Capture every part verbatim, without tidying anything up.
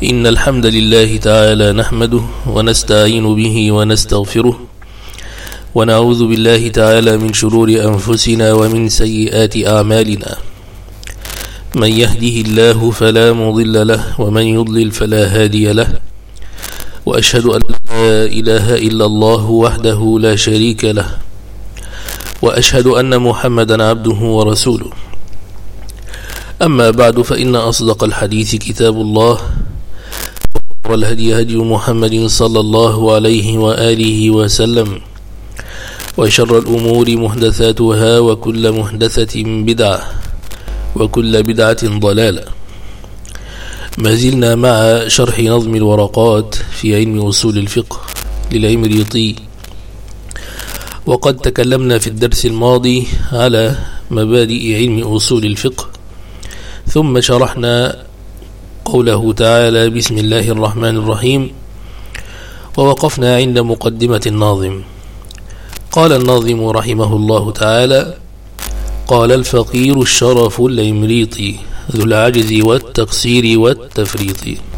إن الحمد لله تعالى نحمده ونستعين به ونستغفره ونعوذ بالله تعالى من شرور أنفسنا ومن سيئات أعمالنا. من يهده الله فلا مضل له ومن يضلل فلا هادي له، وأشهد أن لا إله إلا الله وحده لا شريك له، وأشهد أن محمدا عبده ورسوله. أما بعد، فإن أصدق الحديث كتاب الله، والهدي هدي محمد صلى الله عليه وآله وسلم، وشر الأمور محدثاتها، وكل محدثة بدعة، وكل بدعة ضلالة. ما زلنا مع شرح نظم الورقات في علم أصول الفقه للعمريطي، وقد تكلمنا في الدرس الماضي على مبادئ علم أصول الفقه، ثم شرحنا قوله تعالى: بسم الله الرحمن الرحيم، ووقفنا عند مقدمة الناظم. قال الناظم رحمه الله تعالى: قال الفقير الشرف العمريطي ذو العجز والتقصير والتفريط.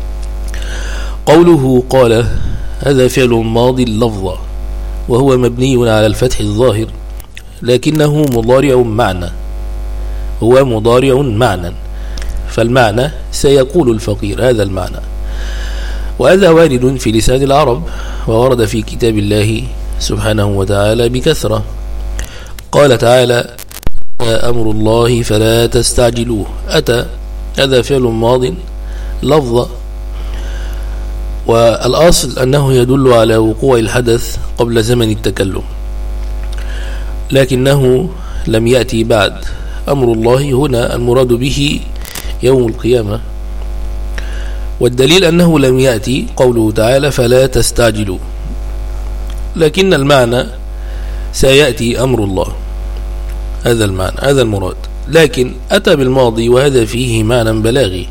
قوله قال هذا فعل ماضي اللفظ، وهو مبني على الفتح الظاهر، لكنه مضارع معنى، هو مضارع معنى، فالمعنى سيقول الفقير، هذا المعنى، وهذا وارد في لسان العرب، وورد في كتاب الله سبحانه وتعالى بكثرة. قال تعالى: أمر الله فلا تستعجلوه. أتى هذا فعل ماض لفظ، والأصل أنه يدل على وقوع الحدث قبل زمن التكلم، لكنه لم يأتي بعد. أمر الله هنا المراد به يوم القيامة، والدليل أنه لم يأتي قوله تعالى فلا تستعجلوا، لكن المعنى سيأتي أمر الله، هذا المعنى، هذا المراد، لكن أتى بالماضي، وهذا فيه معنى بلاغي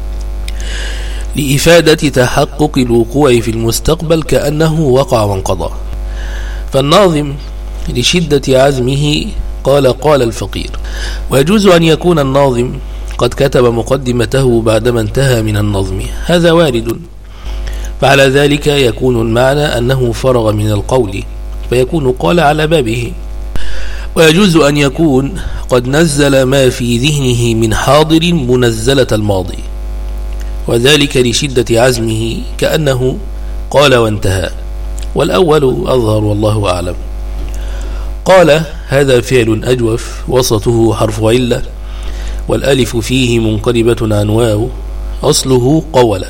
لإفادة تحقق الوقوع في المستقبل كأنه وقع وانقضى. فالناظم لشدة عزمه قال قال الفقير. ويجوز أن يكون الناظم قد كتب مقدمته بعدما انتهى من النظم، هذا وارد، فعلى ذلك يكون المعنى أنه فرغ من القول، فيكون قال على بابه. ويجوز أن يكون قد نزل ما في ذهنه من حاضر منزلة الماضي، وذلك لشدة عزمه كأنه قال وانتهى، والأول أظهر والله أعلم. قال هذا فعل أجوف، وسطه حرف علة، والألف فيه منقلبة عن واو، أصله قول،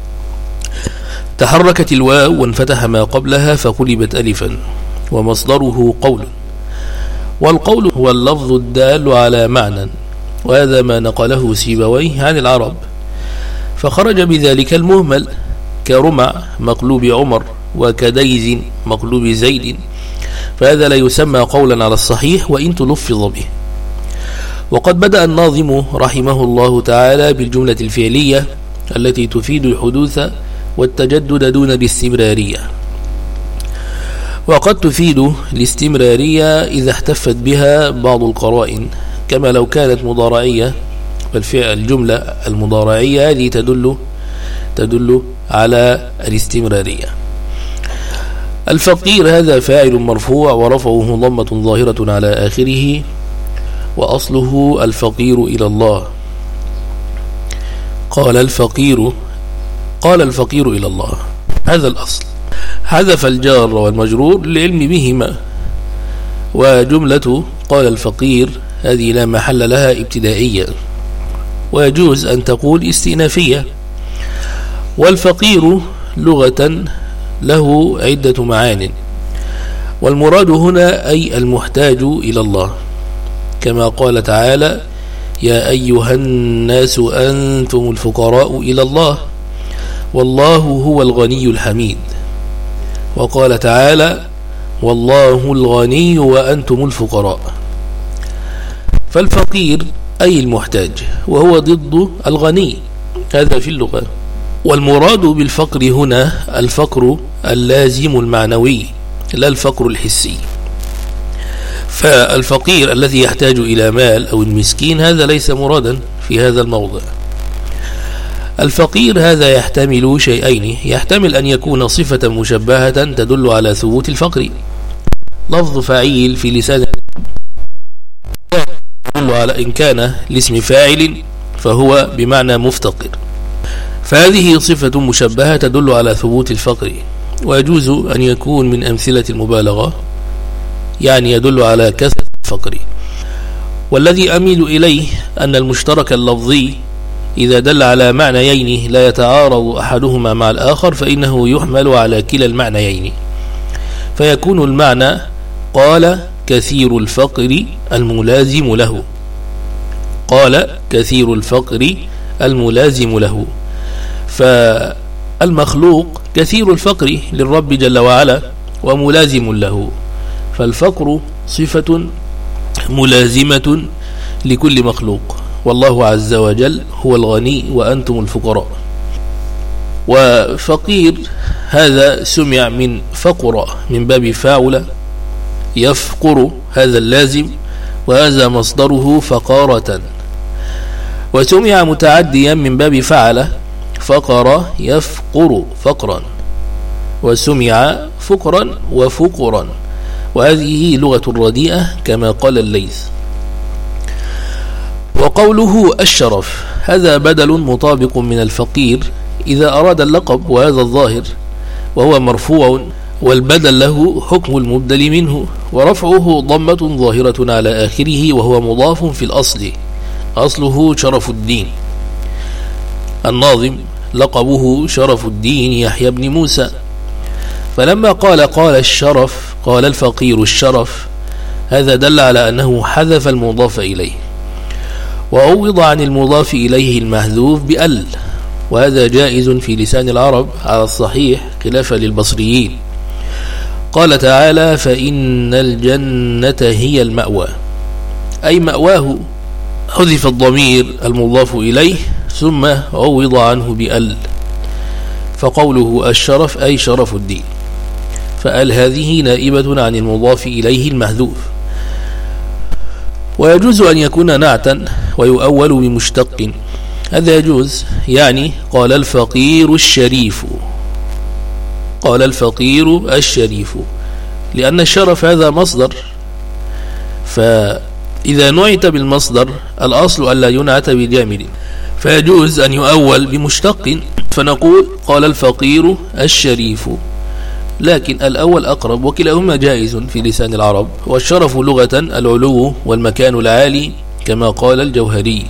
تحركت الواو وانفتح ما قبلها فقلبت ألفا، ومصدره قول، والقول هو اللفظ الدال على معنى، وهذا ما نقله سيبويه عن العرب، فخرج بذلك المهمل كرمع مقلوب عمر، وكديز مقلوب زيد، فهذا لا يسمى قولا على الصحيح وإن تلفظ به. وقد بدأ الناظم رحمه الله تعالى بالجملة الفعلية التي تفيد الحدوث والتجدد دون الاستمرارية، وقد تفيد الاستمرارية إذا احتفت بها بعض القرائن، كما لو كانت مضارعية، فالفعل الجملة المضارعية هذه تدل تدل على الاستمرارية. الفقير هذا فاعل مرفوع، ورفعه ضمة ظاهرة على آخره، وأصله الفقير إلى الله. قال الفقير قال الفقير إلى الله، هذا الأصل. حذف الجار والمجرور للعلم بهما، وجملة قال الفقير هذه لا محل لها ابتدائية، ويجوز أن تقول استئنافية. والفقير لغة له عدة معان، والمراد هنا أي المحتاج إلى الله، كما قال تعالى: يا أيها الناس أنتم الفقراء إلى الله والله هو الغني الحميد. وقال تعالى: والله الغني وأنتم الفقراء. فالفقير أي المحتاج، وهو ضد الغني، هذا في اللغة. والمراد بالفقر هنا الفقر اللازم المعنوي، لا الفقر الحسي. فالفقير الذي يحتاج إلى مال أو المسكين هذا ليس مرادا في هذا الموضع. الفقير هذا يحتمل شيئين، يحتمل أن يكون صفة مشبهة تدل على ثبوت الفقر. لفظ فعيل في لسان يدل على إن كان لاسم فاعل فهو بمعنى مفتقر، فهذه صفة مشبهة تدل على ثبوت الفقر. ويجوز أن يكون من أمثلة المبالغة، يعني يدل على كثرة الفقر. والذي أميل إليه أن المشترك اللفظي إذا دل على معنيين لا يتعارض أحدهما مع الآخر فإنه يحمل على كلا المعنيين، فيكون المعنى قال كثير الفقر الملازم له، قال كثير الفقر الملازم له. فالمخلوق كثير الفقر للرب جل وعلا وملازم له، فالفقر صفة ملازمة لكل مخلوق، والله عز وجل هو الغني وأنتم الفقراء. وفقير هذا سمع من فقر من باب فاعل يفقر، هذا اللازم، وهذا مصدره فقارة. وسمع متعديا من باب فعل فقر يفقر فقرا، وسمع فقرا وفقرا، وهذه لغة رديئة كما قال الليث. وقوله الشرف هذا بدل مطابق من الفقير إذا أراد اللقب، وهذا الظاهر، وهو مرفوع، والبدل له حكم المبدل منه، ورفعه ضمة ظاهرة على آخره، وهو مضاف في الأصل، أصله شرف الدين. الناظم لقبه شرف الدين يحيى بن موسى، فلما قال قال الشرف قال الفقير الشرف، هذا دل على أنه حذف المضاف إليه، وعوض عن المضاف إليه المحذوف بأل، وهذا جائز في لسان العرب على الصحيح خلافا للبصريين. قال تعالى فإن الجنة هي المأوى، أي مأواه، حذف الضمير المضاف إليه ثم عوض عنه بأل، فقوله الشرف أي شرف الدين، فأل هذه نائبة عن المضاف إليه المحذوف. ويجوز أن يكون نعتا ويؤول بمشتق، هذا يجوز، يعني قال الفقير الشريف، قال الفقير الشريف، لأن الشرف هذا مصدر، فإذا نعت بالمصدر الأصل ألا ينعت بجامد، فيجوز أن يؤول بمشتق فنقول قال الفقير الشريف، لكن الأول أقرب، وكلاهما جائز في لسان العرب. والشرف لغة العلو والمكان العالي كما قال الجوهري.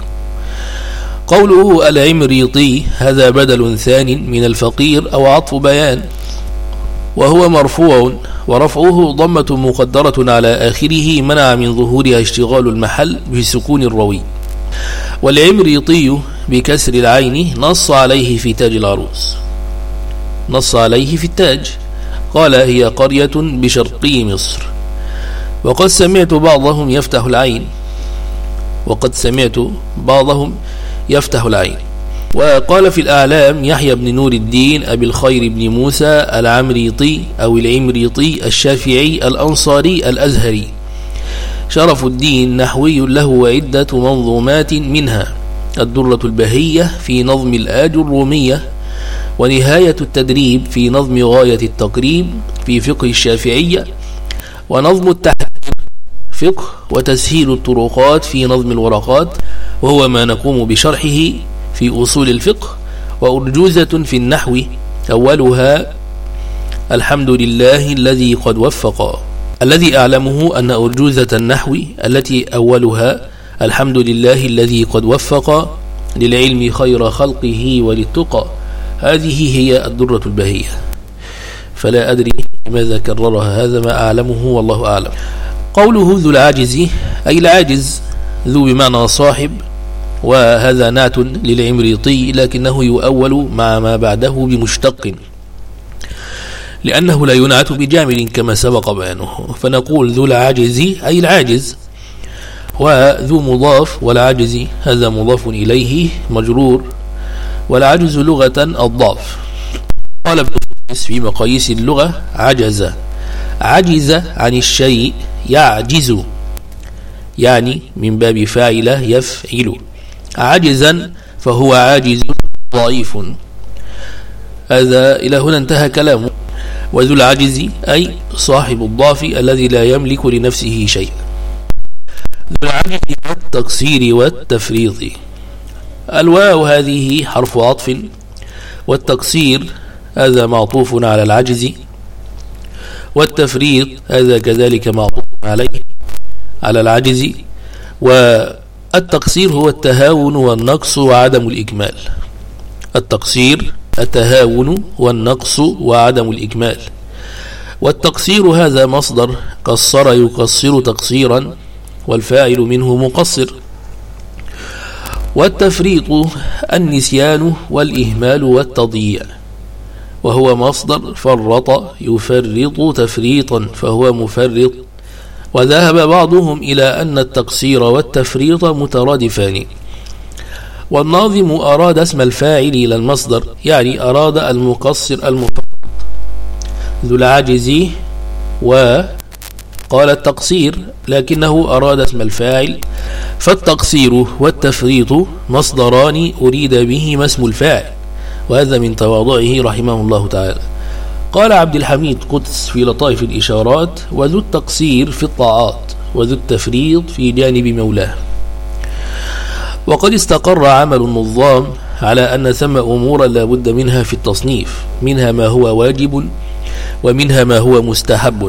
قوله العمريطي هذا بدل ثان من الفقير أو عطف بيان، وهو مرفوع، ورفعه ضمة مقدرة على آخره منع من ظهورها اشتغال المحل بسكون الروي. والعمريطي بكسر العين نص عليه في تاج العروس، نص عليه في التاج، قال هي قرية بشرقي مصر. وقد سمعت بعضهم يفتح العين، وقد سمعت بعضهم يفتح العين. وقال في الأعلام يحيى بن نور الدين أبي الخير بن موسى العمريطي أو العمريطي الشافعي الأنصاري الأزهري، شرف الدين نحوي له عدة منظومات، منها الدرة البهية في نظم الآج الرومية، ونهاية التدريب في نظم غاية التقريب في فقه الشافعية، ونظم التحرير فقه، وتسهيل الطرقات في نظم الورقات وهو ما نقوم بشرحه في أصول الفقه، وأرجوزة في النحو أولها الحمد لله الذي قد وفق. الذي أعلمه أن أرجوزة النحو التي أولها الحمد لله الذي قد وفق للعلم خير خلقه وللتقى، هذه هي الدرة البهية، فلا أدري ماذا كررها، هذا ما أعلمه والله أعلم. قوله ذو العاجز أي العاجز، ذو بمعنى صاحب، وهذا نعت للعمريطي لكنه يؤول مع ما بعده بمشتق، لأنه لا ينعت بجامل كما سبق بيانه، فنقول ذو العاجز أي العاجز، وذو مضاف، والعاجز هذا مضاف إليه مجرور، والعجز لغة الضعف. قال ابن فارس في مقاييس اللغة عجز، عجز عن الشيء يعجز، يعني من باب فاعل يفعل، عجزا فهو عاجز ضعيف. هذا إلى هنا انتهى كلامه. وذو العجز أي صاحب الضعف الذي لا يملك لنفسه شيء. ذو العجز والتقصير والتفريط. الواو هذه حرف عطف، والتقصير هذا معطوف على العجز، والتفريط هذا كذلك معطوف عليه على العجز. والتقصير هو التهاون والنقص وعدم الإكمال. التقصير التهاون والنقص وعدم الإكمال. والتقصير هذا مصدر قصر يقصر تقصيرا، والفاعل منه مقصر. والتفريط النسيان والإهمال والتضييع، وهو مصدر فرط يفرط تفريطا فهو مفرط. وذهب بعضهم إلى أن التقصير والتفريط مترادفان. والناظم أراد اسم الفاعل إلى المصدر، يعني أراد المقصر المفرط ذو العجز، وقال التقصير لكنه أراد اسم الفاعل. فالتقصير والتفريط مصدران أريد بهما اسم الفاعل، وهذا من تواضعه رحمه الله تعالى. قال عبد الحميد قدس في لطائف الإشارات: وذو التقصير في الطاعات، وذو التفريط في جانب مولاه. وقد استقر عمل النظام على أن ثم أمورا لا بد منها في التصنيف، منها ما هو واجب ومنها ما هو مستحب.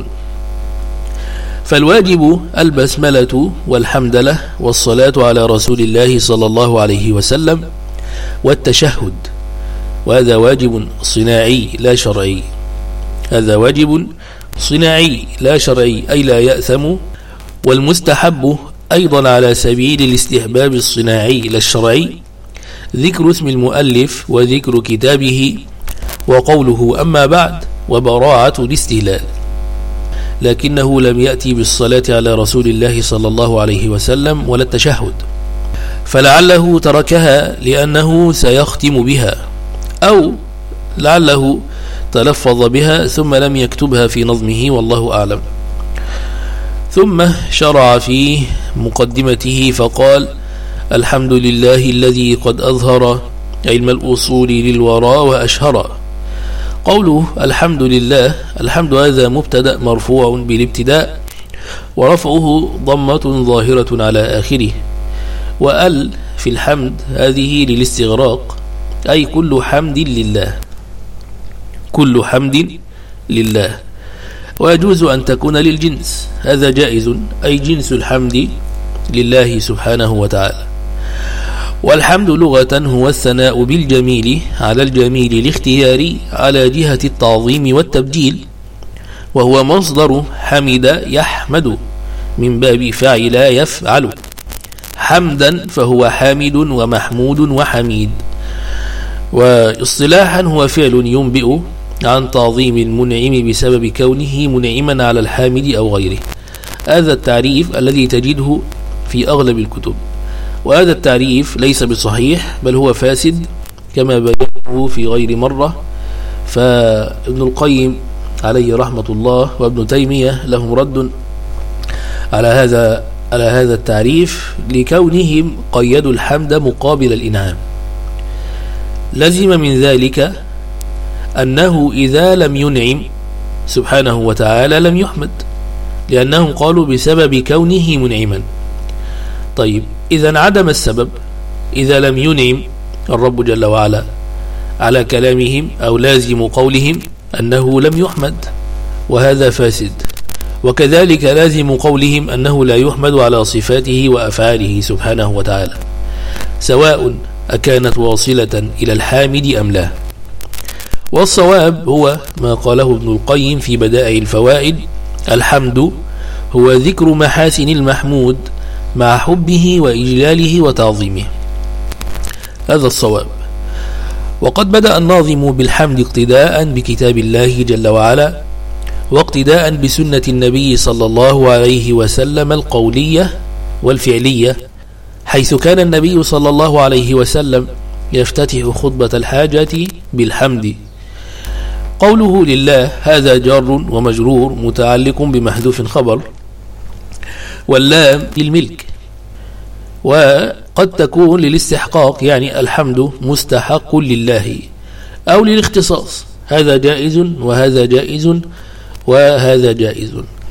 فالواجب البسملة والحمدلة والصلاة على رسول الله صلى الله عليه وسلم والتشهد، وهذا واجب صناعي لا شرعي. هذا واجب صناعي لا شرعي أي لا يأثم. والمستحب أيضا على سبيل الاستحباب الصناعي لا الشرعي ذكر اسم المؤلف وذكر كتابه وقوله أما بعد وبراعة الاستهلال، لكنه لم يأتي بالصلاة على رسول الله صلى الله عليه وسلم ولا التشهد، فلعله تركها لأنه سيختم بها، أو لعله تلفظ بها ثم لم يكتبها في نظمه والله أعلم. ثم شرع في مقدمته فقال: الحمد لله الذي قد أظهر علم الأصول للورى وأشهر. قوله الحمد لله، الحمد هذا مبتدأ مرفوع بالابتداء، ورفعه ضمة ظاهرة على آخره. وأل في الحمد هذه للاستغراق، أي كل حمد لله، كل حمد لله. ويجوز أن تكون للجنس، هذا جائز، أي جنس الحمد لله سبحانه وتعالى. والحمد لغة هو الثناء بالجميل على الجميل الاختياري على جهة التعظيم والتبجيل، وهو مصدر حمد يحمد من باب فعل يفعل. حمدا فهو حامد ومحمود وحميد. واصطلاحا هو فعل ينبئ عن تعظيم المنعم بسبب كونه منعما على الحامد أو غيره. هذا التعريف الذي تجده في أغلب الكتب، وهذا التعريف ليس بصحيح بل هو فاسد كما بينه في غير مرة. فابن القيم عليه رحمة الله وابن تيمية لهم رد على هذا على هذا التعريف لكونهم قيدوا الحمد مقابل الإنعام. لزم من ذلك أنه إذا لم ينعم سبحانه وتعالى لم يحمد، لأنهم قالوا بسبب كونه منعما. طيب إذا انعدم السبب، إذا لم ينعم الرب جل وعلا على كلامهم أو لازم قولهم أنه لم يحمد، وهذا فاسد. وكذلك لازم قولهم أنه لا يحمد على صفاته وأفعاله سبحانه وتعالى، سواء أكانت واصلة إلى الحامد أم لا. والصواب هو ما قاله ابن القيم في بدائع الفوائد: الحمد هو ذكر محاسن المحمود مع حبه وإجلاله وتعظيمه. هذا الصواب. وقد بدأ الناظم بالحمد اقتداء بكتاب الله جل وعلا، واقتداء بسنة النبي صلى الله عليه وسلم القولية والفعلية، حيث كان النبي صلى الله عليه وسلم يفتتح خطبة الحاجة بالحمد. قوله لله هذا جار ومجرور متعلق بمحذوف خبر، واللام للملك. قد تكون للاستحقاق، يعني الحمد مستحق لله، أو للاختصاص، هذا جائز وهذا جائز وهذا جائز.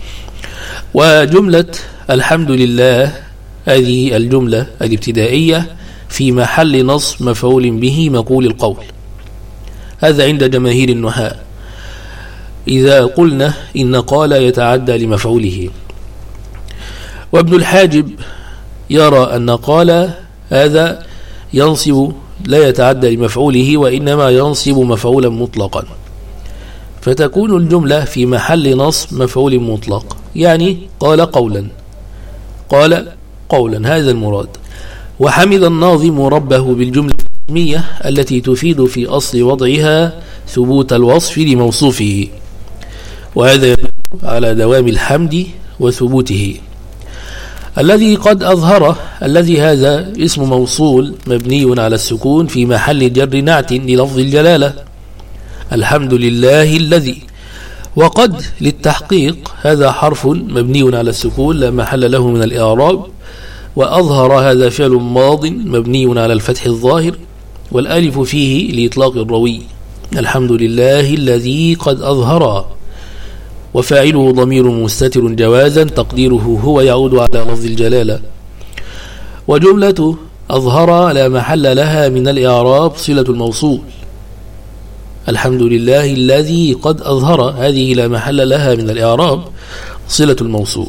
وجملة الحمد لله هذه الجملة الابتدائية في محل نصب مفعول به مقول القول، هذا عند جماهير النحاة إذا قلنا إن قال يتعدى لمفعوله. وابن الحاجب يرى أن قال هذا ينصب لا يتعدى لمفعوله، وإنما ينصب مفعولا مطلقا، فتكون الجملة في محل نصب مفعول مطلق، يعني قال قولا، قال قولا، هذا المراد. وحمد الناظم ربه بالجملة الاسمية التي تفيد في أصل وضعها ثبوت الوصف لموصوفه، وهذا يدل على دوام الحمد وثبوته. الذي قد أظهره، الذي هذا اسم موصول مبني على السكون في محل جر نعت للفظ الجلالة، الحمد لله الذي. وقد للتحقيق، هذا حرف مبني على السكون لا محل له من الإعراب، وأظهر هذا فعل ماض مبني على الفتح الظاهر، والألف فيه لإطلاق الروي، الحمد لله الذي قد أظهر، وفاعله ضمير مستتر جوازا تقديره هو يعود على لفظ الجلالة. وجملة أظهر لا محل لها من الإعراب صلة الموصول، الحمد لله الذي قد أظهر، هذه لا محل لها من الإعراب صلة الموصول.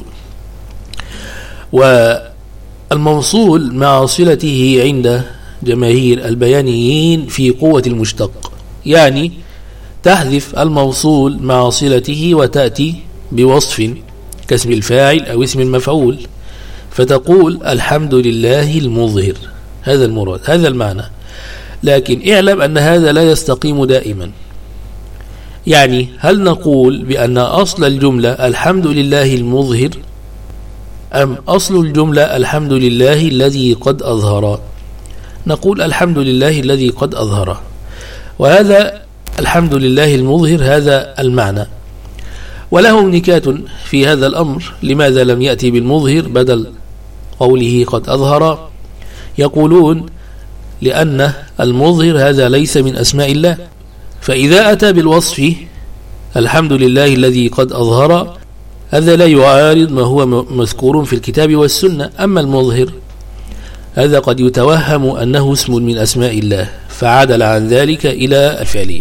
والموصول مع صلته عند جماهير البيانيين في قوة المشتق، يعني تحذف الموصول مع صلته وتأتي بوصف كاسم الفاعل أو اسم المفعول، فتقول الحمد لله المظهر، هذا المراد، هذا المعنى. لكن اعلم أن هذا لا يستقيم دائما، يعني هل نقول بأن أصل الجملة الحمد لله المظهر، أم أصل الجملة الحمد لله الذي قد أظهر؟ نقول الحمد لله الذي قد أظهر، وهذا الحمد لله المظهر هذا المعنى. ولهم نكات في هذا الأمر، لماذا لم يأتي بالمظهر بدل قوله قد أظهر؟ يقولون لأن المظهر هذا ليس من أسماء الله، فإذا أتى بالوصف الحمد لله الذي قد أظهر هذا لا يعارض ما هو مذكور في الكتاب والسنة. أما المظهر هذا قد يتوهم أنه اسم من أسماء الله، فعدل عن ذلك إلى الفعلية.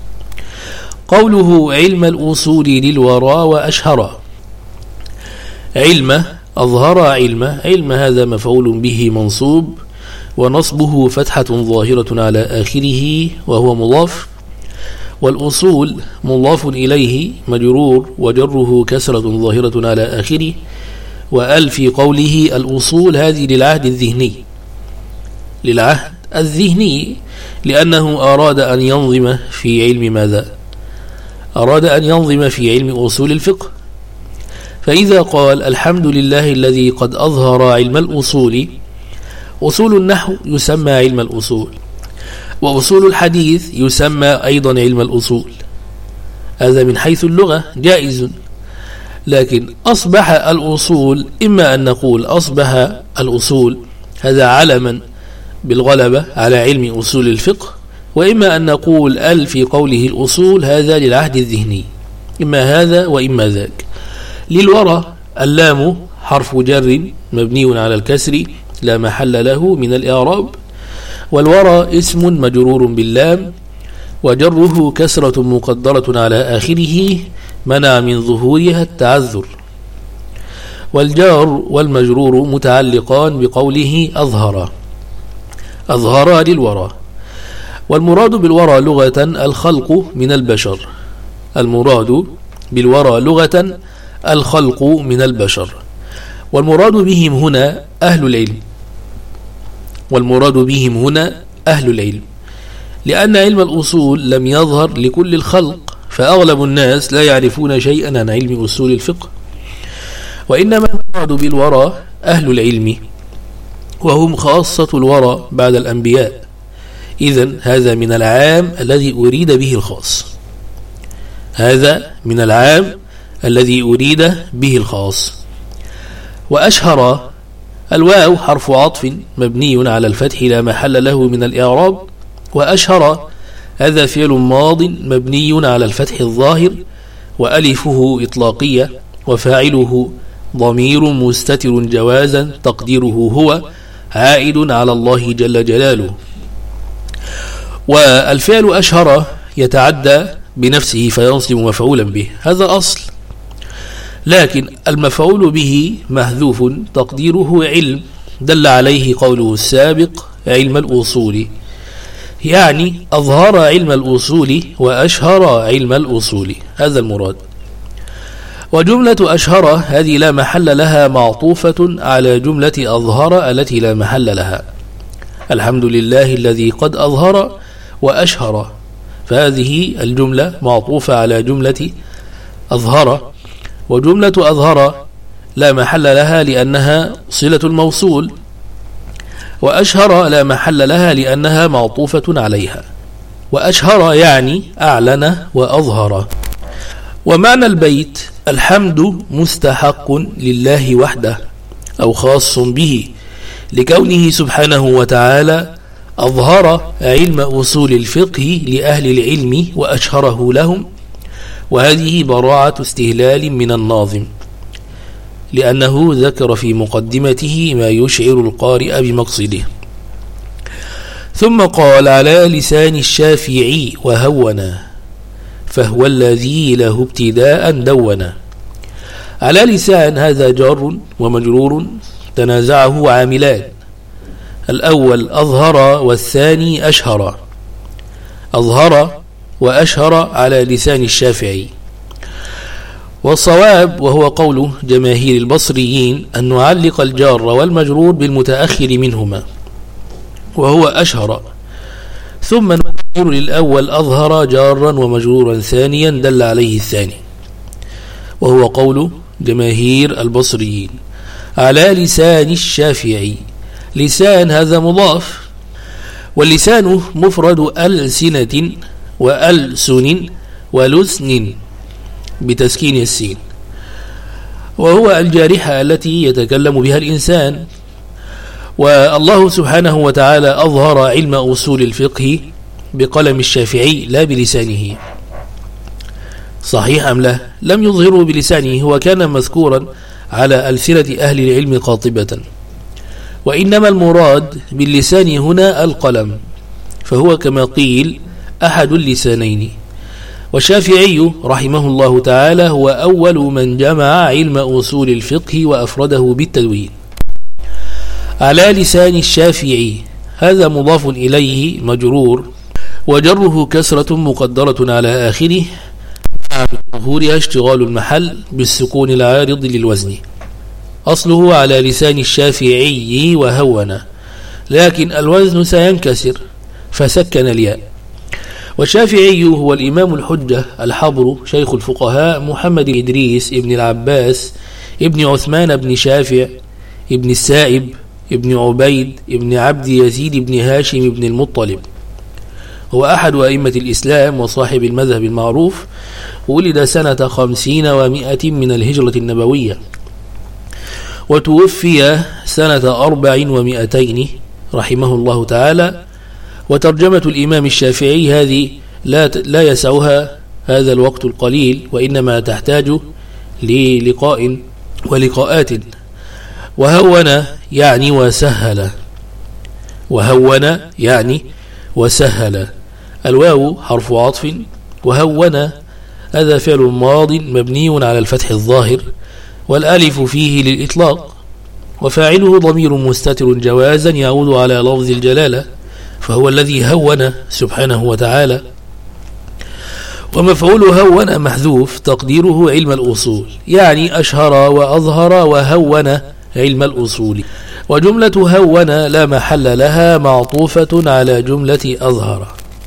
قوله علم الأصول للورى وأشهر، علم أظهر علم، علم هذا مفعول به منصوب ونصبه فتحة ظاهرة على آخره وهو مضاف، والأصول مضاف إليه مجرور وجره كسرة ظاهرة على آخره، وأل في قوله الأصول هذه للعهد الذهني، للعهد الذهني، لأنه أراد أن ينظم في علم ماذا؟ أراد أن ينظم في علم أصول الفقه. فإذا قال الحمد لله الذي قد أظهر علم الأصول، أصول النحو يسمى علم الأصول، وأصول الحديث يسمى أيضا علم الأصول، هذا من حيث اللغة جائز. لكن أصبح الأصول، إما أن نقول أصبح الأصول هذا علما بالغلبة على علم أصول الفقه، وإما أن نقول ال في قوله الأصول هذا للعهد الذهني، إما هذا وإما ذاك. للورى اللام حرف جر مبني على الكسر لا محل له من الإعراب، والورى اسم مجرور باللام وجره كسرة مقدرة على آخره منع من ظهورها التعذر، والجار والمجرور متعلقان بقوله أظهر، أظهر للورى. والمراد بالورى لغة الخلق من البشر، المراد بالورى لغة الخلق من البشر، والمراد بهم هنا أهل العلم، والمراد بهم هنا أهل العلم، لأن علم الأصول لم يظهر لكل الخلق، فأغلب الناس لا يعرفون شيئا عن علم أصول الفقه، وإنما المراد بالورى أهل العلم، وهم خاصة الورى بعد الأنبياء. إذن هذا من العام الذي أريد به الخاص، هذا من العام الذي أريد به الخاص. وأشهر الواو حرف عطف مبني على الفتح لا محل له من الإعراب. وأشهر هذا فعل ماض مبني على الفتح الظاهر وألفه إطلاقية وفاعله ضمير مستتر جوازا تقديره هو عائد على الله جل جلاله. والفعل أشهر يتعدى بنفسه فينصب مفعولا به، هذا أصل، لكن المفعول به محذوف تقديره علم، دل عليه قوله السابق علم الأصول، يعني أظهر علم الأصول وأشهر علم الأصول، هذا المراد. وجملة أشهر هذه لا محل لها معطوفة على جملة أظهر التي لا محل لها. الحمد لله الذي قد أظهر وأشهر، فهذه الجملة معطوفة على جملة أظهر. وجملة أظهر لا محل لها لأنها صلة الموصول، وأشهر لا محل لها لأنها معطوفة عليها. وأشهر يعني أعلن وأظهر. ومعنى البيت الحمد مستحق لله وحده أو خاص به، لكونه سبحانه وتعالى أظهر علم أصول الفقه لأهل العلم وأشهره لهم، وهذه براعة استهلال من الناظم، لأنه ذكر في مقدمته ما يشعر القارئ بمقصده. ثم قال على لسان الشافعي وهونا، فهو الذي له ابتداء دونا. على لسان هذا جار ومجرور تنازعه عاملان، الأول أظهر والثاني أشهر. أظهر وأشهر على لسان الشافعي. والصواب وهو قول جماهير البصريين أن نعلق الجار والمجرور بالمتأخر منهما وهو أشهر، ثم نقول للأول أظهر جارا ومجرورا ثانيا دل عليه الثاني، وهو قول جماهير البصريين. على لسان الشافعي، لسان هذا مضاف، واللسان مفرد ألسنة وألسن ولسن بتسكين السين، وهو الجارحة التي يتكلم بها الإنسان. والله سبحانه وتعالى أظهر علم أصول الفقه بقلم الشافعي لا بلسانه، صحيح أم لا؟ لم يظهره بلسانه، هو كان مذكورا على ألسنة أهل العلم قاطبة، وإنما المراد باللسان هنا القلم، فهو كما قيل أحد اللسانين. والشافعي رحمه الله تعالى هو أول من جمع علم أصول الفقه وأفرده بالتدوين. على لسان الشافعي هذا مضاف إليه مجرور، وجره كسرة مقدرة على آخره مع ظهورها اشتغال المحل بالسكون العارض للوزن. أصله على لسان الشافعي وهون، لكن الوزن سينكسر فسكن الياء. والشافعي هو الإمام الحجة الحبر شيخ الفقهاء محمد إدريس ابن العباس ابن عثمان بن شافع ابن السائب ابن عبيد ابن عبد يزيد ابن هاشم ابن المطلب، هو أحد أئمة الإسلام وصاحب المذهب المعروف، ولد سنة خمسين ومائة من الهجرة النبوية، وتوفي سنة أربع ومائتين رحمه الله تعالى. وترجمة الإمام الشافعي هذه لا لا يسعها هذا الوقت القليل، وإنما تحتاج للقاء ولقاءات. وهون يعني وسهل، وهون يعني وسهل. الواو حرف عطف، وهون هذا فعل ماض مبني على الفتح الظاهر والألف فيه للإطلاق، وفاعله ضمير مستتر جوازا يعود على لفظ الجلالة، فهو الذي هون سبحانه وتعالى. ومفعول هون محذوف تقديره علم الأصول، يعني أشهر وأظهر وهون علم الأصول. وجملة هون لا محل لها معطوفة على جملة أظهر.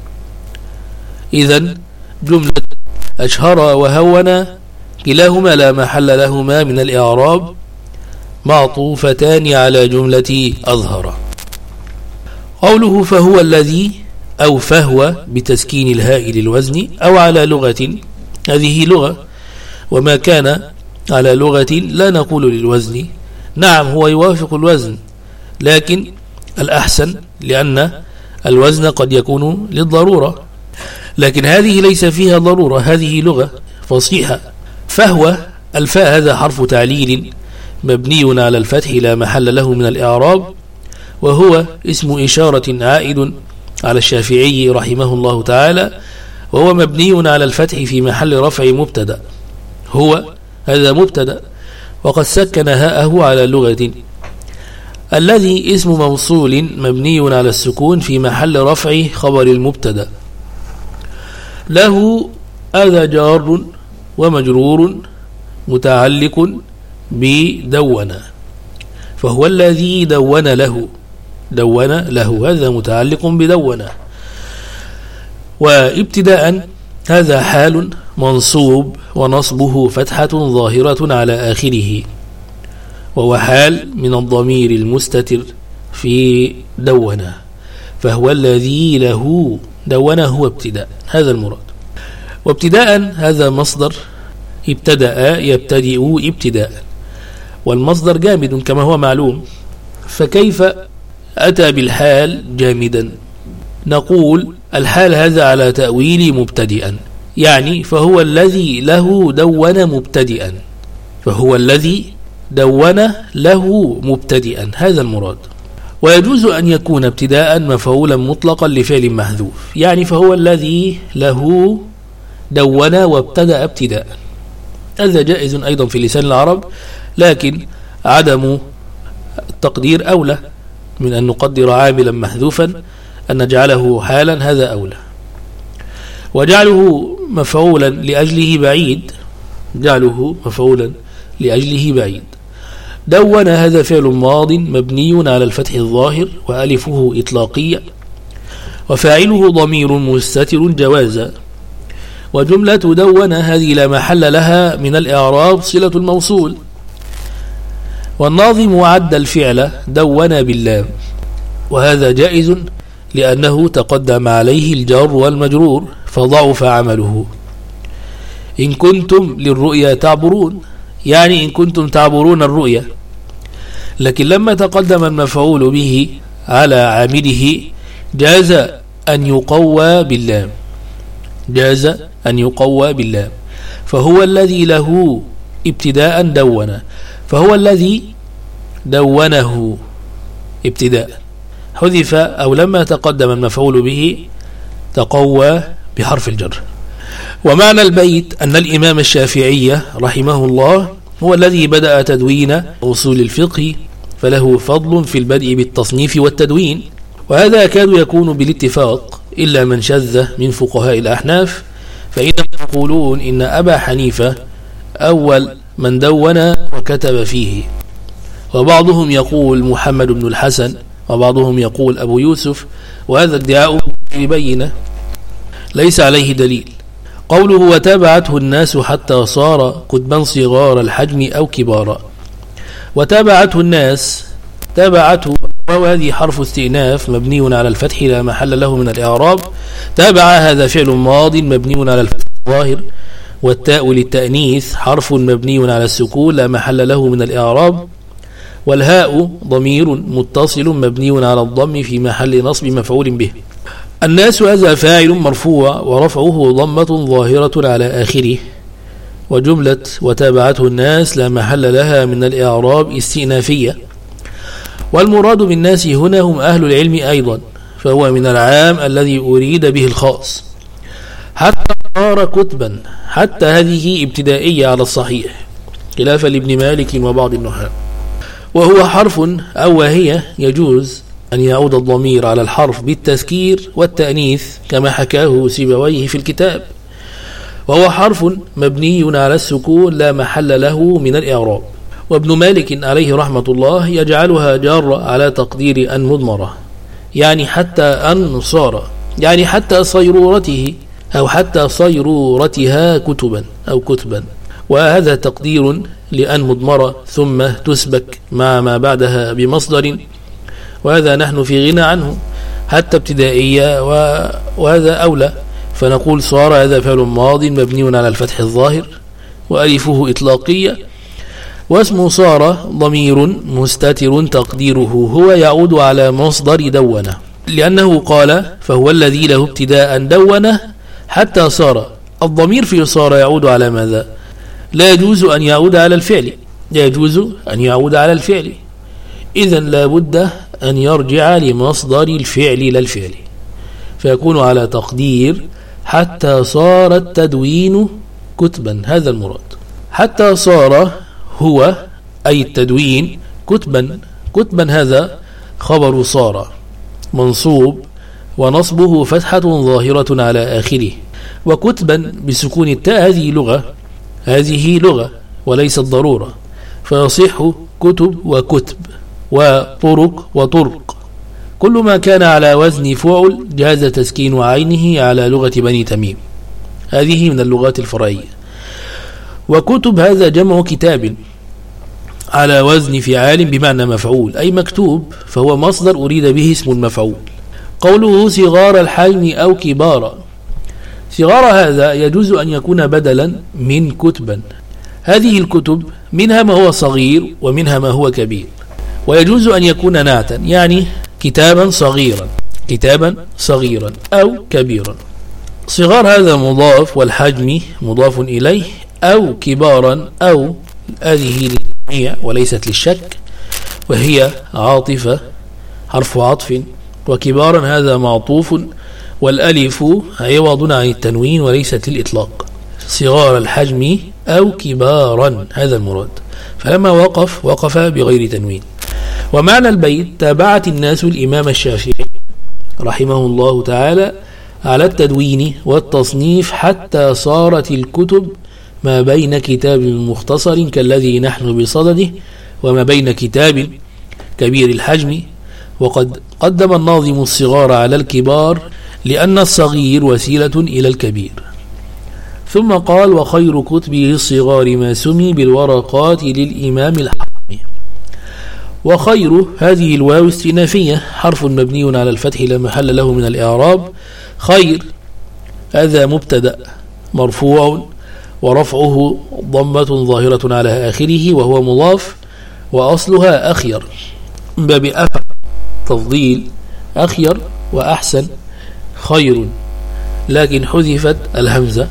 إذن جملة أشهر وهون كلاهما لا محل لهما من الإعراب، معطوفتان على جملة أظهر. قوله فهو الذي أو فهو بتسكين الهاء للوزن أو على لغة، هذه لغة، وما كان على لغة لا نقول للوزن، نعم هو يوافق الوزن، لكن الأحسن لأن الوزن قد يكون للضرورة، لكن هذه ليس فيها ضرورة، هذه لغة فصيحة. فهو الفاء هذا حرف تعليل مبني على الفتح لا محل له من الإعراب، وهو اسم إشارة عائد على الشافعي رحمه الله تعالى، وهو مبني على الفتح في محل رفع مبتدأ. هو هذا مبتدأ وقد سكن هاءه على لغة. الذي اسم موصول مبني على السكون في محل رفع خبر المبتدأ. له هذا جار ومجرور متعلق بدون، فهو الذي دون له، دون له هذا متعلق بدون. وابتداء هذا حال منصوب ونصبه فتحة ظاهرة على آخره، وهو حال من الضمير المستتر في دون، فهو الذي له دون هو ابتداء، هذا المراد. وابتداء هذا مصدر ابتدأ يبتدئ ابتداء، والمصدر جامد كما هو معلوم، فكيف أتى بالحال جامدا؟ نقول الحال هذا على تأويل مبتدئا، يعني فهو الذي له دون مبتدئا، فهو الذي دون له مبتدئا، هذا المراد. ويجوز أن يكون ابتداء مفعولا مطلقا لفعل محذوف، يعني فهو الذي له دون وابتدأ ابتداء، هذا جائز أيضا في لسان العرب، لكن عدم التقدير أولى من أن نقدر عاملا محذوفا، أن نجعله حالا هذا أولى. وجعله مفعولا لأجله بعيد، جعله مفعولا لأجله بعيد. دون هذا فعل ماض مبني على الفتح الظاهر وألفه إطلاقية، وفاعله ضمير مستتر جوازا. وجملة دون هذه لا محل لها من الإعراب صلة الموصول. والناظم عد الفعل دون باللام، وهذا جائز لأنه تقدم عليه الجار والمجرور فضعف عمله. إن كنتم للرؤيا تعبرون، يعني إن كنتم تعبرون الرؤيا، لكن لما تقدم المفعول به على عامله جاز أن يقوى باللام، جاز أن يقوى باللام. فهو الذي له ابتداء دون، فهو الذي دونه ابتداء، حذف أو لما تقدم المفعول به تقوى بحرف الجر. ومعنى البيت أن الإمام الشافعي رحمه الله هو الذي بدأ تدوين أصول الفقه، فله فضل في البدء بالتصنيف والتدوين، وهذا يكاد يكون بالاتفاق إلا من شذ من فقهاء الأحناف، فإنهم يقولون إن أبا حنيفة أول من دون وكتب فيه، وبعضهم يقول محمد بن الحسن، وبعضهم يقول أبو يوسف، وهذا ادعاء ببينة ليس عليه دليل. قوله وتابعته الناس حتى صار كتبا صغار الحجم أو كبارا. وتابعته الناس، تابعته وهذه حرف استئناف مبني على الفتح لا محل له من الإعراب. تابع هذا فعل ماض مبني على الفتح الظاهر، والتاء للتأنيث حرف مبني على السكون لا محل له من الإعراب، والهاء ضمير متصل مبني على الضم في محل نصب مفعول به. الناس هذا فاعل مرفوع ورفعه ضمة ظاهرة على آخره. وجملة وتابعته الناس لا محل لها من الإعراب استئنافية. والمراد بالناس هنا هم أهل العلم أيضا، فهو من العام الذي أريد به الخاص. حتى صار كتبا، حتى هذه ابتدائية على الصحيح خلافا لابن مالك وبعض النحاة. وهو حرف أو وهي يجوز أن يعود الضمير على الحرف بالتذكير والتأنيث كما حكاه سيبويه في الكتاب. وهو حرف مبني على السكون لا محل له من الإعراب. وابن مالك عليه رحمة الله يجعلها جارة على تقدير أن مضمرة، يعني حتى أن صار، يعني حتى صيرورته أو حتى صيرورتها كتبا أو كتبا، وهذا تقدير لأن مضمرة ثم تسبك مع ما بعدها بمصدر، وهذا نحن في غنى عنه حتى ابتدائية، وهذا أولى. فنقول صار هذا فعل ماض مبني على الفتح الظاهر وألفه إطلاقية، واسم صار ضمير مستتر تقديره هو يعود على مصدر دونه، لأنه قال فهو الذي له ابتداء دونه حتى صار. الضمير في صار يعود على ماذا؟ لا يجوز أن يعود على الفعل، لا يجوز أن يعود على الفعل، إذن لا بد أن يرجع لمصدر الفعل للفعل، فيكون على تقدير حتى صار التدوين كتبا. هذا المراد. حتى صار هو أي التدوين كتبا. كتبا هذا خبر صار منصوب ونصبه فتحة ظاهرة على آخره، وكتبا بسكون التاء هذه لغة، هذه لغة وليست ضرورة، فيصح كتب وكتب وطرق وطرق. كل ما كان على وزن فعل جاز تسكين عينه على لغة بني تميم، هذه من اللغات الفرعية. وكتب هذا جمع كتاب على وزن فعال بمعنى مفعول، أي مكتوب، فهو مصدر أريد به اسم المفعول. قوله صغار الحجم أو كبارا، صغار هذا يجوز أن يكون بدلا من كتبا. هذه الكتب منها ما هو صغير ومنها ما هو كبير، ويجوز أن يكون نعتا، يعني كتابا صغيرا، كتابا صغيرا أو كبيرا. صغار هذا مضاف والحجم مضاف إليه، أو كبارا أو هذه للجميع وليست للشك، وهي عاطفة حرف عطف، وكبارا هذا معطوف، والألف عوض عن التنوين وليست للإطلاق. صغار الحجم أو كبارا هذا المراد، فلما وقف وقف بغير تنوين. ومعنى البيت تابعت الناس الإمام الشافعي رحمه الله تعالى على التدوين والتصنيف حتى صارت الكتب ما بين كتاب مختصر كالذي نحن بصدده وما بين كتاب كبير الحجم. وقد قدم الناظم الصغار على الكبار لأن الصغير وسيلة إلى الكبير. ثم قال وخير كتبه الصغار ما سمي بالورقات للإمام الحرمي. وخير هذه الواو استئنافية حرف مبني على الفتح لا محل له من الإعراب. خير هذا مبتدأ مرفوع ورفعه ضمة ظاهرة على آخره وهو مضاف، وأصلها أخير باب أفعل تفضيل، أخير وأحسن خير، لكن حذفت الهمزة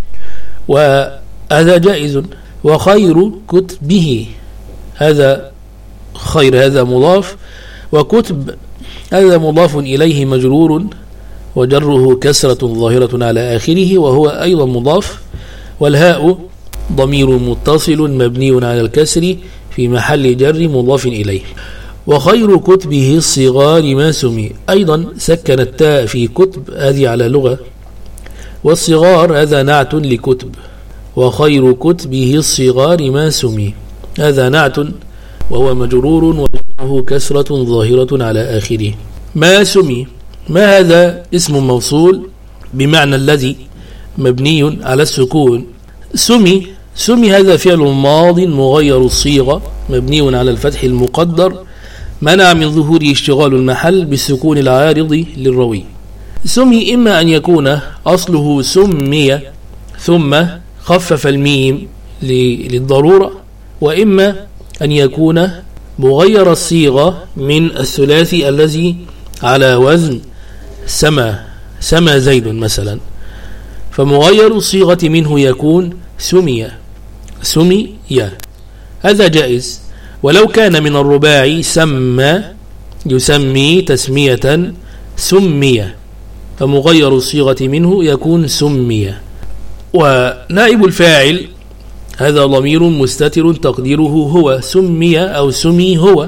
وهذا جائز. وخير كتبه هذا خير هذا مضاف، وكتب هذا مضاف إليه مجرور وجره كسرة ظاهرة على آخره وهو أيضا مضاف، والهاء ضمير متصل مبني على الكسر في محل جر مضاف إليه. وخير كتبه الصغار ما سمي، أيضا سكن التاء في كتب هذه على لغة، والصغار هذا نعت لكتب. وخير كتبه الصغار ما سمي هذا نعت وهو مجرور وله كسرة ظاهرة على آخره. ما سمي ما هذا اسم موصول بمعنى الذي مبني على السكون. سمي سمي هذا فعل ماض مغير الصيغة مبني على الفتح المقدر منع من ظهوره اشتغال المحل بالسكون العارض للروي. سمي إما أن يكون أصله سمي ثم خفف الميم للضرورة، وإما أن يكون مغير الصيغة من الثلاثي الذي على وزن سما سما زيد مثلا، فمغير الصيغة منه يكون سمي سمي هذا جائز. ولو كان من الرباعي سمى يسمي تسمية سمي، فمغير الصيغة منه يكون سمي. ونائب الفاعل هذا ضمير مستتر تقديره هو سمي أو سمي هو،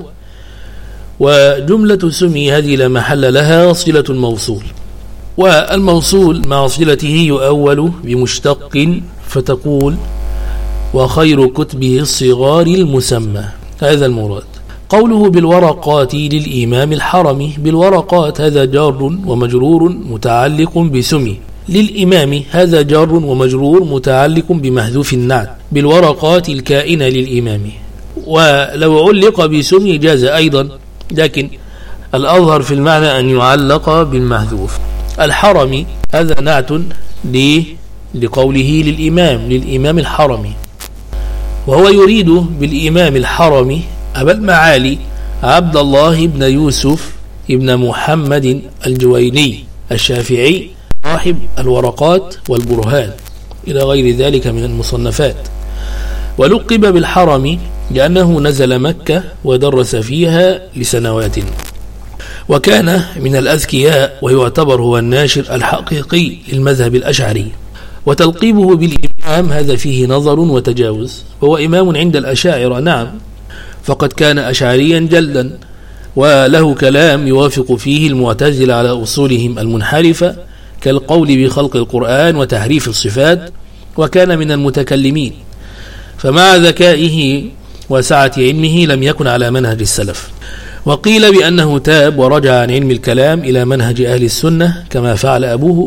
وجملة سمي هذه لا محل لها صلة الموصول، والموصول مع صلته يؤول بمشتق فتقول وخير كتبه الصغار المسمى هذا المراد. قوله بالورقات للإمام الحرمي، بالورقات هذا جار ومجرور متعلق بسمي، للإمام هذا جار ومجرور متعلق بمحذوف النعت بالورقات الكائنة للإمام، ولو علق بسمي جاز أيضا، لكن الأظهر في المعنى أن يعلق بالمحذوف. الحرمي هذا نعت لقوله للإمام للإمام الحرمي. وهو يريد بالإمام الحرمي أبا المعالي عبد الله بن يوسف ابن محمد الجويني الشافعي صاحب الورقات والبرهان إلى غير ذلك من المصنفات. ولقب بالحرمي لأنه نزل مكة ودرس فيها لسنوات، وكان من الأذكياء ويعتبر هو الناشر الحقيقي للمذهب الأشعري. وتلقيبه بالإمام هذا فيه نظر وتجاوز، وهو إمام عند الأشاعرة نعم، فقد كان أشعريا جلدا، وله كلام يوافق فيه المعتزلة على أصولهم المنحرفة كالقول بخلق القرآن وتحريف الصفات، وكان من المتكلمين، فمع ذكائه وسعة علمه لم يكن على منهج السلف. وقيل بأنه تاب ورجع عن علم الكلام إلى منهج أهل السنة كما فعل أبوه،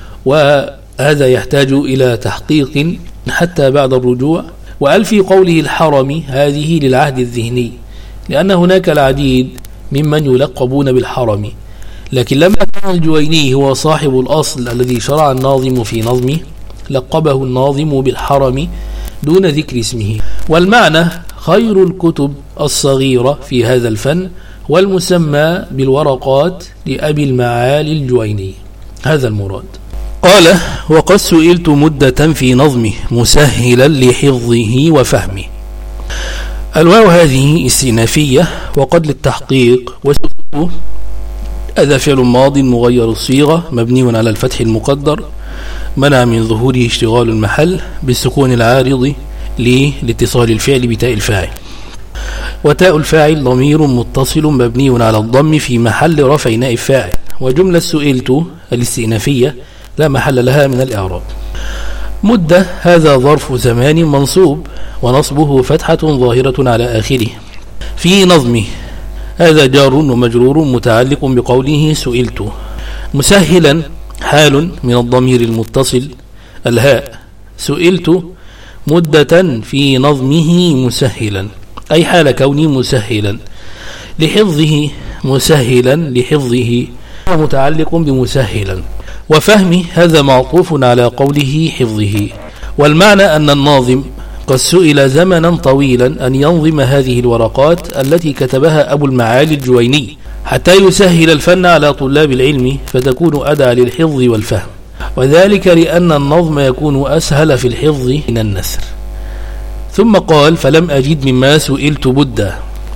وهذا يحتاج إلى تحقيق حتى بعد الرجوع. وقال في قوله الحرمي هذه للعهد الذهني، لأن هناك العديد ممن يلقبون بالحرمي، لكن لما كان الجويني هو صاحب الأصل الذي شرع الناظم في نظمه لقبه الناظم بالحرمي دون ذكر اسمه. والمعنى خير الكتب الصغيرة في هذا الفن، والمسمى بالورقات لأبي المعالي الجويني، هذا المراد. قال: وقد سئلت مدة في نظمه مسهلا لحفظه وفهمه. الواو هذه استئنافية وقد للتحقيق، وسئلت هذا فعل ماض مغير الصيغة مبني على الفتح المقدر منع من ظهوره اشتغال المحل بالسكون العارض لاتصال الفعل بتاء الفاعل، وتاء الفاعل ضمير متصل مبني على الضم في محل رفع نائب فاعل. وجملة سئلت الاستئنافية لا محل لها من الإعراب. مدة هذا ظرف زمان منصوب ونصبه فتحة ظاهرة على آخره. في نظمه هذا جار ومجرور متعلق بقوله سئلت. مسهلا حال من الضمير المتصل الهاء. سئلت مدة في نظمه مسهلا، أي حال كوني مسهلا. لحفظه مسهلا لحفظه متعلق بمسهلا. وفهمه هذا معطوف على قوله حفظه. والمعنى أن الناظم قد سئل زمنا طويلا أن ينظم هذه الورقات التي كتبها أبو المعالي الجويني حتى يسهل الفن على طلاب العلم فتكون أدعى للحفظ والفهم، وذلك لأن النظم يكون أسهل في الحفظ من النثر. ثم قال: فلم أجد مما سئلت بدا.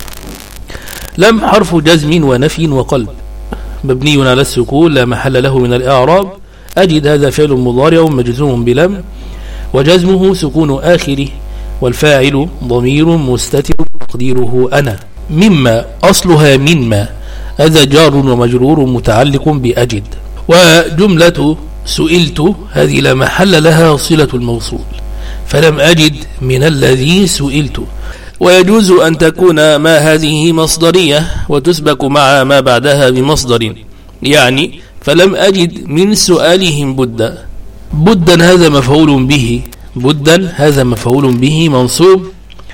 لم حرف جزم ونفي وقلب مبني على السكون لا محل له من الإعراب. أجد هذا فعل مضارع مجزوم بلم وجزمه سكون آخره، والفاعل ضمير مستتر تقديره أنا. مما أصلها مما، هذا جار ومجرور متعلق بأجد. وجملة سئلت هذه لا محل لها صلة الموصول، فلم أجد من الذي سئلت. ويجوز أن تكون ما هذه مصدرية وتسبق مع ما بعدها بمصدر، يعني فلم أجد من سؤالهم بدا. بدا هذا مفعول به، بدا هذا مفعول به منصوب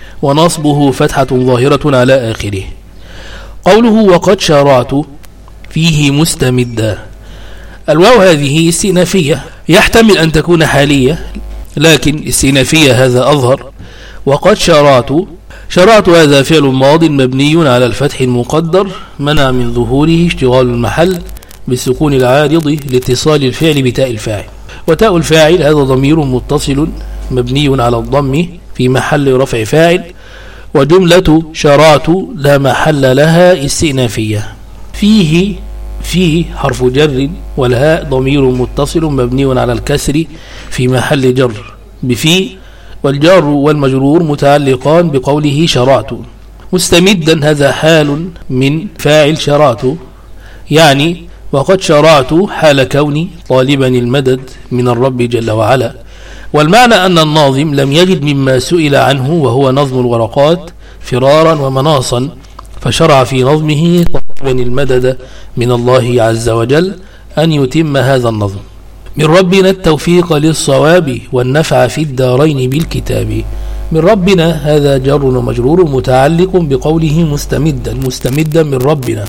ونصبه فتحة ظاهرة على آخره. قوله وقد شرعت فيه مستمدا. الواو هذه استئنافية، يحتمل أن تكون حالية لكن استئنافية هذا أظهر. وقد شرعت، شرعت هذا فعل ماض مبني على الفتح المقدر منع من ظهوره اشتغال المحل بالسكون العارض لاتصال الفعل بتاء الفاعل. وتاء الفاعل هذا ضمير متصل مبني على الضم في محل رفع فاعل. وجملة شرعت لا محل لها استئنافية. فيه فيه حرف جر والهاء ضمير متصل مبني على الكسر في محل جر بفي، والجار والمجرور متعلقان بقوله شرعت. مستمدا هذا حال من فاعل شرعت، يعني وقد شرعت حال كوني طالبا المدد من الرب جل وعلا. والمعنى أن الناظم لم يجد مما سئل عنه وهو نظم الورقات فرارا ومناصا، فشرع في نظمه طالبا المدد من الله عز وجل أن يتم هذا النظم. من ربنا التوفيق للصواب والنفع في الدارين بالكتاب. من ربنا هذا جر ومجرور متعلق بقوله مستمدا، مستمدا من ربنا.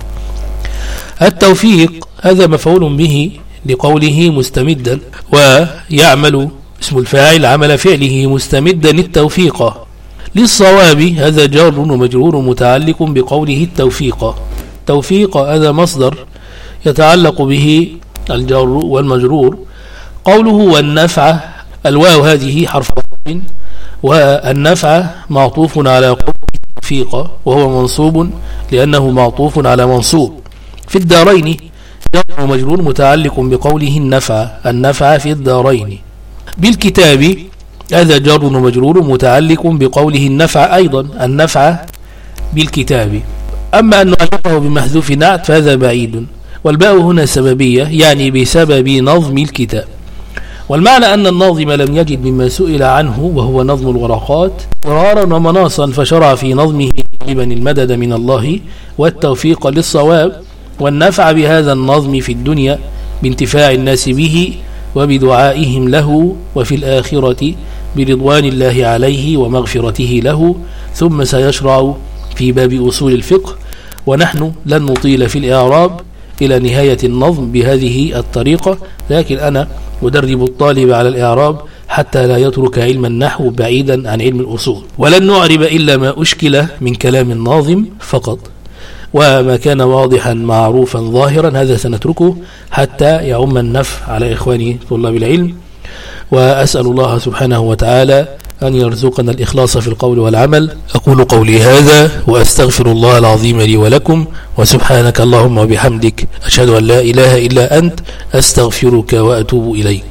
التوفيق هذا مفعول به لقوله مستمدا، ويعمل اسم الفاعل عمل فعله مستمدا التوفيق، للصواب هذا جار ومجرور متعلق بقوله التوفيق. توفيق هذا مصدر يتعلق به الجار والمجرور. قوله والنفع، الواو هذه حرف رفع، والنفع معطوف على قوله التوفيق وهو منصوب لأنه معطوف على منصوب. في الدارين جار ومجرور متعلق بقوله النفع، النفع في الدارين. بالكتاب هذا جار ومجرور متعلق بقوله النفع أيضا، النفع بالكتاب. أما أن نعرفه بمحذوف نعت فهذا بعيد، والباء هنا سببية يعني بسبب نظم الكتاب. والمعنى أن الناظم لم يجد مما سئل عنه وهو نظم الورقات مرارا ومناصا، فشرع في نظمه طالبا المدد من الله والتوفيق للصواب والنفع بهذا النظم في الدنيا بانتفاع الناس به وبدعائهم له، وفي الآخرة برضوان الله عليه ومغفرته له. ثم سيشرع في باب أصول الفقه، ونحن لن نطيل في الإعراب إلى نهاية النظم بهذه الطريقة، لكن أنا أدرب الطالب على الإعراب حتى لا يترك علم النحو بعيدا عن علم الأصول. ولن نعرب إلا ما أشكل من كلام الناظم فقط، وما كان واضحا معروفا ظاهرا هذا سنتركه حتى يعم النفع على إخواني طلاب العلم. وأسأل الله سبحانه وتعالى أن يرزقنا الإخلاص في القول والعمل. أقول قولي هذا وأستغفر الله العظيم لي ولكم، وسبحانك اللهم وبحمدك أشهد أن لا إله إلا أنت أستغفرك وأتوب إليك.